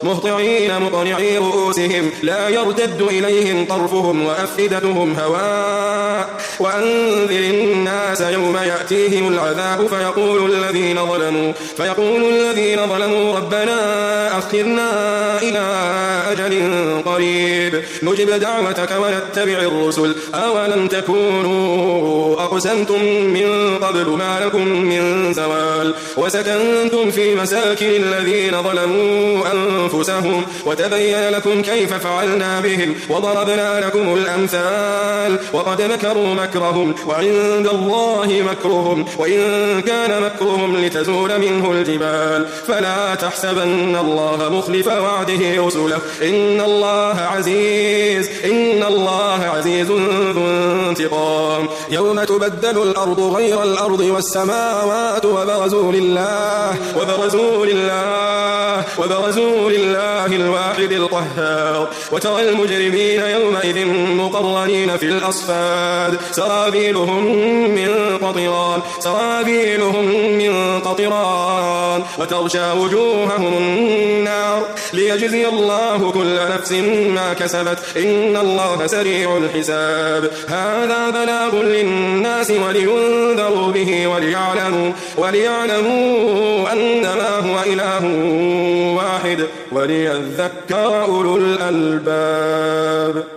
مهطعين مقنعي رؤوسهم لا يرتد إليهم طرفهم وأفئدتهم هواء وأنذر الناس يوم يأتيهم العذاب فيقول الذين ظلموا ربنا أخرنا إلى أجل قريب نجب دعوتك ونتبع الرسل أولم تكونوا أقسمتم من قبل ما لكم من زوال وسكنتم في مساكن الذين ظلموا أنفسهم وتبين لكم كيف فعلنا بهم وضربنا لكم الأمثال وقد مكروا مكرهم وعند الله مكرهم وإن كان مكرهم لتزول منه الجبال فلا تحسبن الله مخلف وعده رسله إن الله عزيز ذو انتقام يوم تبدل الأرض غير الأرض والسماوات وبرزوا لله الواحد القهار وترى المجرمين يومئذ مقرنين في الأصفاد سرابيلهم من قطران وتغشى وجوههم النار ليجزي الله كل نفس ما كسبت إن الله سريع الحساب هذا بلاغ للناس ولينذروا به وليعلموا أنما هو إله واحد وليذكر أولو الألباب.